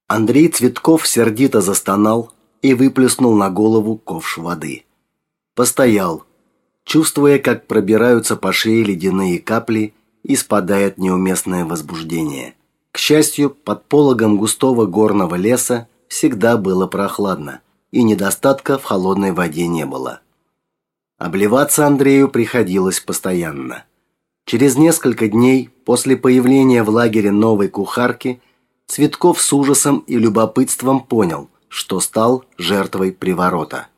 Андрей Цветков сердито застонал и выплеснул на голову ковш воды. Постоял, чувствуя, как пробираются по шее ледяные капли и спадает неуместное возбуждение. К счастью, под пологом густого горного леса всегда было прохладно, и недостатка в холодной воде не было. Обливаться Андрею приходилось постоянно. Через несколько дней после появления в лагере новой кухарки Цветков с ужасом и любопытством понял, что стал жертвой приворота.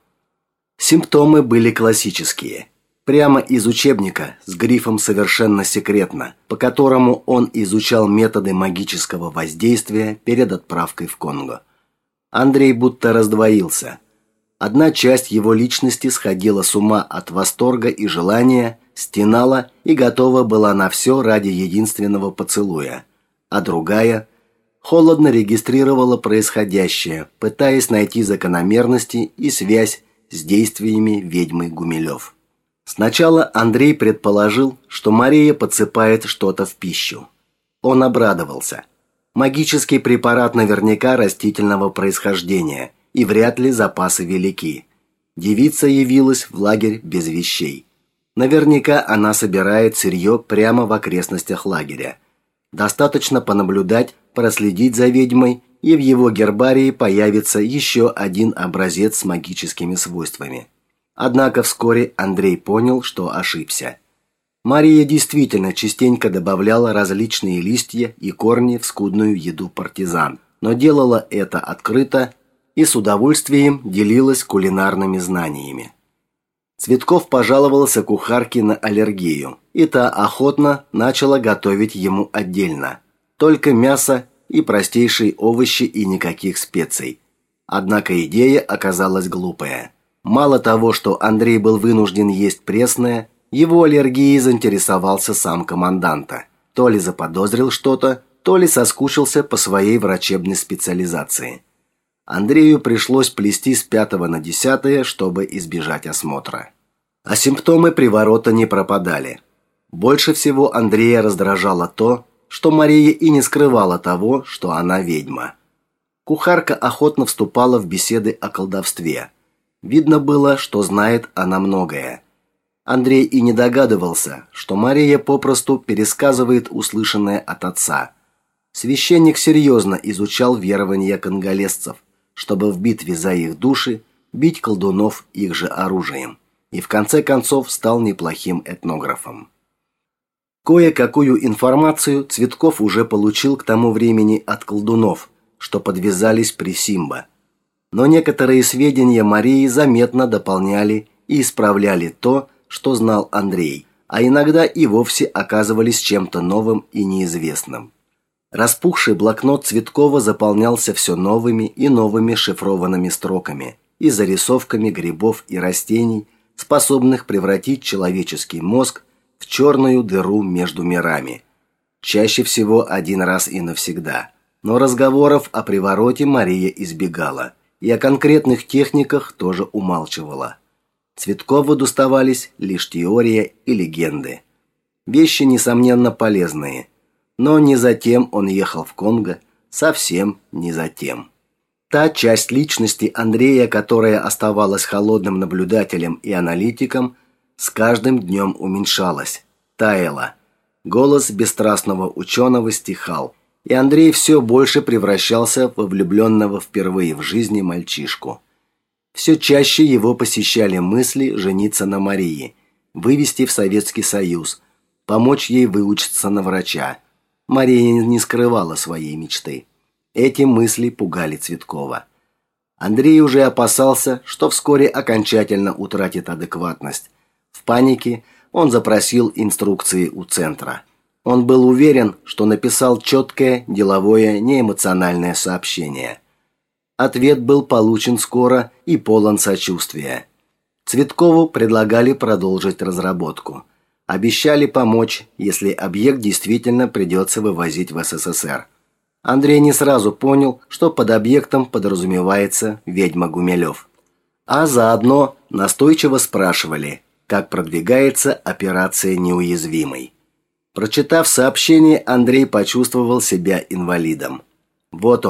Симптомы были классические. Прямо из учебника с грифом «Совершенно секретно», по которому он изучал методы магического воздействия перед отправкой в Конго. Андрей будто раздвоился. Одна часть его личности сходила с ума от восторга и желания, стенала и готова была на все ради единственного поцелуя, а другая холодно регистрировала происходящее, пытаясь найти закономерности и связь с действиями ведьмы Гумилев. Сначала Андрей предположил, что Мария подсыпает что-то в пищу. Он обрадовался. Магический препарат наверняка растительного происхождения, и вряд ли запасы велики. Девица явилась в лагерь без вещей. Наверняка она собирает сырье прямо в окрестностях лагеря. Достаточно понаблюдать, проследить за ведьмой, и в его гербарии появится еще один образец с магическими свойствами. Однако вскоре Андрей понял, что ошибся. Мария действительно частенько добавляла различные листья и корни в скудную еду партизан, но делала это открыто и с удовольствием делилась кулинарными знаниями. Цветков пожаловался кухарке на аллергию, и та охотно начала готовить ему отдельно. Только мясо и простейшие овощи и никаких специй. Однако идея оказалась глупая. Мало того, что Андрей был вынужден есть пресное, его аллергией заинтересовался сам команданта. То ли заподозрил что-то, то ли соскучился по своей врачебной специализации. Андрею пришлось плести с 5 на 10, чтобы избежать осмотра. А симптомы приворота не пропадали. Больше всего Андрея раздражало то, что Мария и не скрывала того, что она ведьма. Кухарка охотно вступала в беседы о колдовстве. Видно было, что знает она многое. Андрей и не догадывался, что Мария попросту пересказывает услышанное от отца. Священник серьезно изучал верования конголезцев, чтобы в битве за их души бить колдунов их же оружием, и в конце концов стал неплохим этнографом. Кое-какую информацию Цветков уже получил к тому времени от колдунов, что подвязались при Симба. Но некоторые сведения Марии заметно дополняли и исправляли то, что знал Андрей, а иногда и вовсе оказывались чем-то новым и неизвестным. Распухший блокнот Цветкова заполнялся все новыми и новыми шифрованными строками и зарисовками грибов и растений, способных превратить человеческий мозг в черную дыру между мирами. Чаще всего один раз и навсегда. Но разговоров о привороте Мария избегала, и о конкретных техниках тоже умалчивала. Цветкову доставались лишь теория и легенды. Вещи, несомненно, полезные. Но не затем он ехал в Конго, совсем не затем. Та часть личности Андрея, которая оставалась холодным наблюдателем и аналитиком, с каждым днем уменьшалась, таяла. Голос бесстрастного ученого стихал, и Андрей все больше превращался во влюбленного впервые в жизни мальчишку. Все чаще его посещали мысли жениться на Марии, вывести в Советский Союз, помочь ей выучиться на врача. Мария не скрывала своей мечты. Эти мысли пугали Цветкова. Андрей уже опасался, что вскоре окончательно утратит адекватность. В панике он запросил инструкции у центра. Он был уверен, что написал четкое, деловое, неэмоциональное сообщение. Ответ был получен скоро и полон сочувствия. Цветкову предлагали продолжить разработку. Обещали помочь, если объект действительно придется вывозить в СССР. Андрей не сразу понял, что под объектом подразумевается ведьма Гумилев. А заодно настойчиво спрашивали, как продвигается операция «Неуязвимый». Прочитав сообщение, Андрей почувствовал себя инвалидом. Вот он,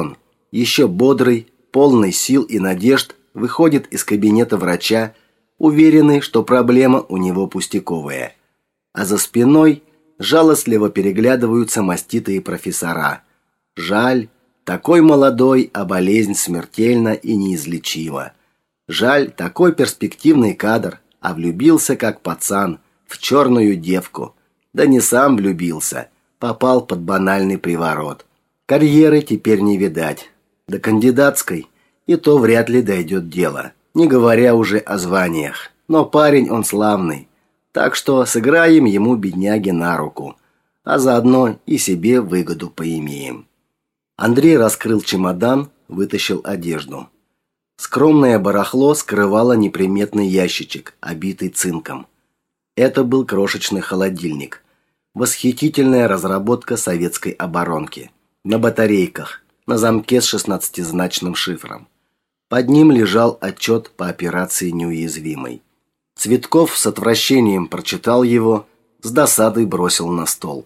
еще бодрый, полный сил и надежд, выходит из кабинета врача, уверенный, что проблема у него пустяковая. А за спиной жалостливо переглядываются маститые профессора. Жаль, такой молодой, а болезнь смертельна и неизлечима. Жаль, такой перспективный кадр, а влюбился как пацан в черную девку. Да не сам влюбился, попал под банальный приворот. Карьеры теперь не видать. До кандидатской и то вряд ли дойдет дело, не говоря уже о званиях. Но парень он славный, так что сыграем ему, бедняге, на руку, а заодно и себе выгоду поимеем. Андрей раскрыл чемодан, вытащил одежду. Скромное барахло скрывало неприметный ящичек, обитый цинком. Это был крошечный холодильник. Восхитительная разработка советской оборонки. На батарейках, на замке с 16-значным шифром. Под ним лежал отчет по операции «Неуязвимый». Цветков с отвращением прочитал его, с досадой бросил на стол.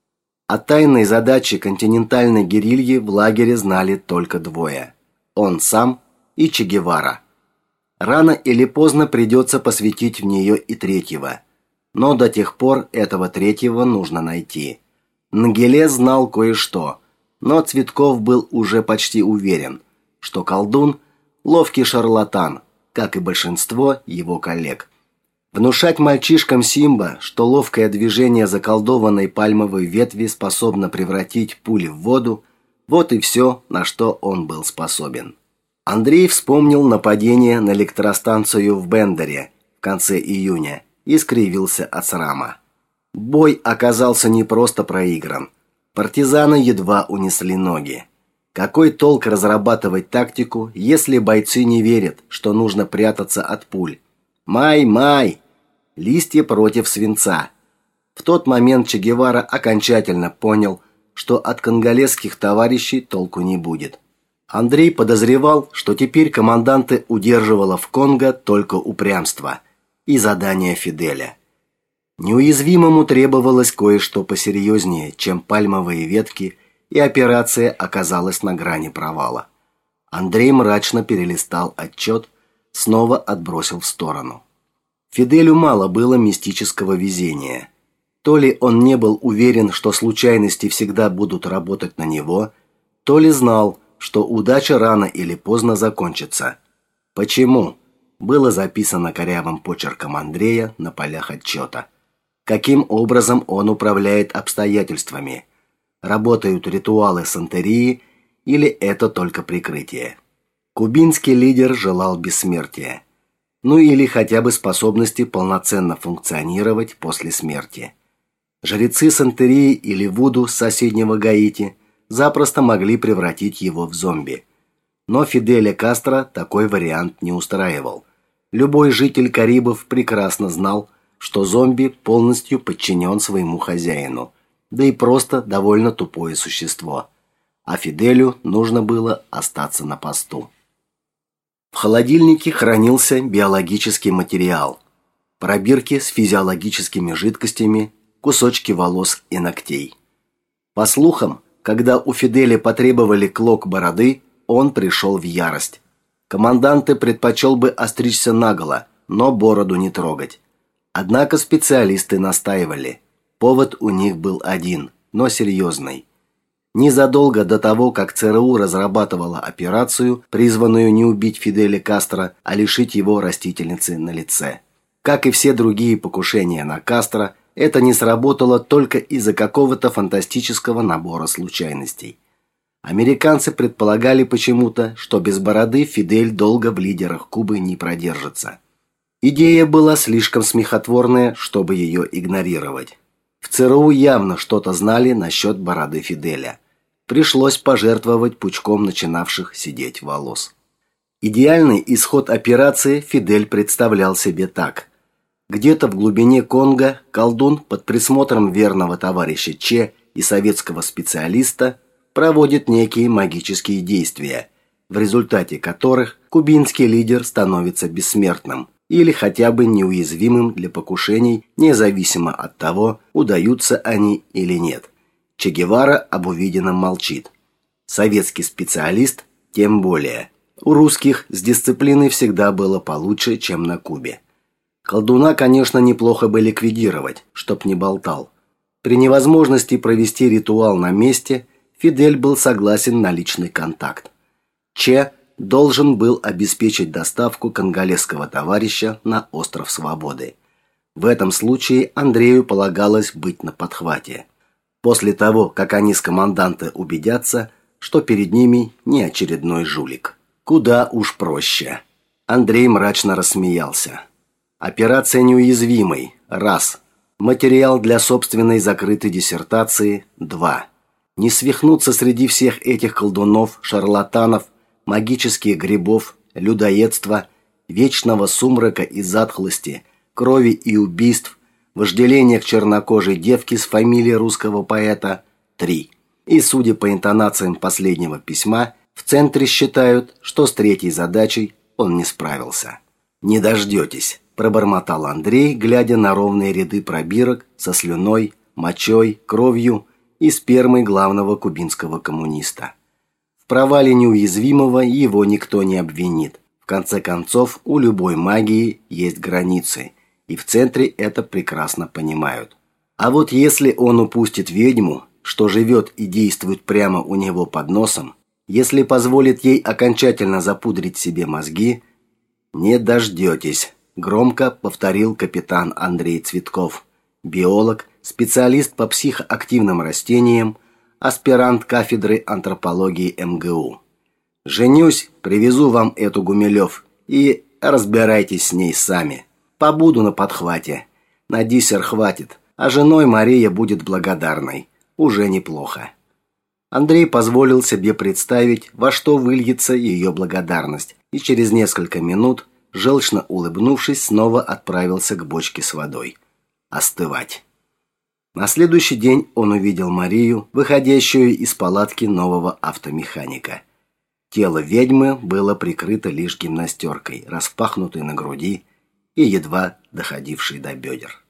О тайной задаче континентальной герильи в лагере знали только двое: он сам и Че Гевара. Рано или поздно придется посвятить в нее и третьего, но до тех пор этого третьего нужно найти. Нгеле знал кое-что, но Цветков был уже почти уверен, что колдун – ловкий шарлатан, как и большинство его коллег. Внушать мальчишкам Симба, что ловкое движение заколдованной пальмовой ветви способно превратить пули в воду – вот и все, на что он был способен. Андрей вспомнил нападение на электростанцию в Бендере в конце июня и скривился от срама. Бой оказался не просто проигран. Партизаны едва унесли ноги. Какой толк разрабатывать тактику, если бойцы не верят, что нужно прятаться от пуль? Май! Листья против свинца. В тот момент Че Гевара окончательно понял, что от конголезских товарищей толку не будет. Андрей подозревал, что теперь команданты удерживало в Конго только упрямство и задание Фиделя. Неуязвимому требовалось кое-что посерьезнее, чем пальмовые ветки, и операция оказалась на грани провала. Андрей мрачно перелистал отчет, снова отбросил в сторону. Фиделю мало было мистического везения. То ли он не был уверен, что случайности всегда будут работать на него, то ли знал, что удача рано или поздно закончится. Почему? Было записано корявым почерком Андрея на полях отчета. Каким образом он управляет обстоятельствами? Работают ритуалы сантерии или это только прикрытие? Кубинский лидер желал бессмертия. Ну или хотя бы способности полноценно функционировать после смерти. Жрецы сантерии или вуду с соседнего Гаити запросто могли превратить его в зомби. Но Фиделя Кастро такой вариант не устраивал. Любой житель Карибов прекрасно знал, что зомби полностью подчинен своему хозяину, да и просто довольно тупое существо. А Фиделю нужно было остаться на посту. В холодильнике хранился биологический материал: пробирки с физиологическими жидкостями, кусочки волос и ногтей. По слухам, когда у Фиделя потребовали клок бороды, он пришел в ярость. Команданты предпочел бы остричься наголо, но бороду не трогать. Однако специалисты настаивали. Повод у них был один, но серьезный. Незадолго до того, как ЦРУ разрабатывала операцию, призванную не убить Фиделя Кастро, а лишить его растительницы на лице. Как и все другие покушения на Кастро, это не сработало только из-за какого-то фантастического набора случайностей. Американцы предполагали почему-то, что без бороды Фидель долго в лидерах Кубы не продержится. Идея была слишком смехотворная, чтобы ее игнорировать. В ЦРУ явно что-то знали насчет бороды Фиделя. Пришлось пожертвовать пучком начинавших сидеть волос. Идеальный исход операции Фидель представлял себе так: где-то в глубине Конго колдун под присмотром верного товарища Че и советского специалиста проводит некие магические действия, в результате которых кубинский лидер становится бессмертным или хотя бы неуязвимым для покушений, независимо от того, удаются они или нет. Че Гевара об увиденном молчит. Советский специалист Тем более, у русских с дисциплиной всегда было получше, чем на Кубе. Колдуна, конечно, неплохо бы ликвидировать, чтоб не болтал. При невозможности провести ритуал на месте, Фидель был согласен на личный контакт. Че должен был обеспечить доставку конголезского товарища на остров Свободы. В этом случае Андрею полагалось быть на подхвате. После того, как они с команданта убедятся, что перед ними не очередной жулик. Куда уж проще. Андрей мрачно рассмеялся. Операция «Неуязвимый» – раз. Материал для собственной закрытой диссертации – два. Не свихнуться среди всех этих колдунов, шарлатанов, магических грибов, людоедства, вечного сумрака и затхлости, крови и убийств, вожделения к чернокожей девке с фамилией русского поэта – 3. И, судя по интонациям последнего письма, в центре считают, что с третьей задачей он не справился. «Не дождетесь», – пробормотал Андрей, глядя на ровные ряды пробирок со слюной, мочой, кровью и спермой главного кубинского коммуниста. В провале неуязвимого его никто не обвинит. В конце концов, у любой магии есть границы, и в центре это прекрасно понимают. А вот если он упустит ведьму, что живет и действует прямо у него под носом, если позволит ей окончательно запудрить себе мозги, не дождетесь, громко повторил капитан Андрей Цветков, биолог, специалист по психоактивным растениям, аспирант кафедры антропологии МГУ. Женюсь, привезу вам эту Гумилев и разбирайтесь с ней сами. Побуду на подхвате. На диссер хватит, а женой Мария будет благодарной. Уже неплохо. Андрей позволил себе представить, во что выльется ее благодарность, и через несколько минут, желчно улыбнувшись, снова отправился к бочке с водой. Остывать. На следующий день он увидел Марию, выходящую из палатки нового автомеханика. Тело ведьмы было прикрыто лишь гимнастеркой, распахнутой на груди и едва доходившей до бедер.